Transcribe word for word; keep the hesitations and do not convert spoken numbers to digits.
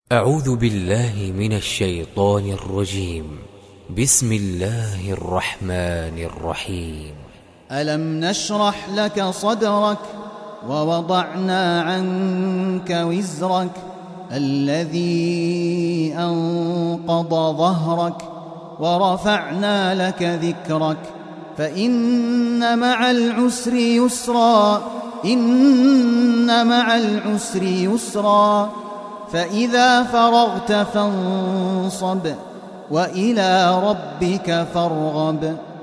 أعوذ بالله من الشيطان الرجيم. بسم الله الرحمن الرحيم. ألم نشرح لك صدرك ووضعنا عنك وزرك الذي أنقض ظهرك ورفعنا لك ذكرك فإن مع العسر يسرا إن مع العسر يسرا فإذا فرغت فانصب وإلى ربك فارغب.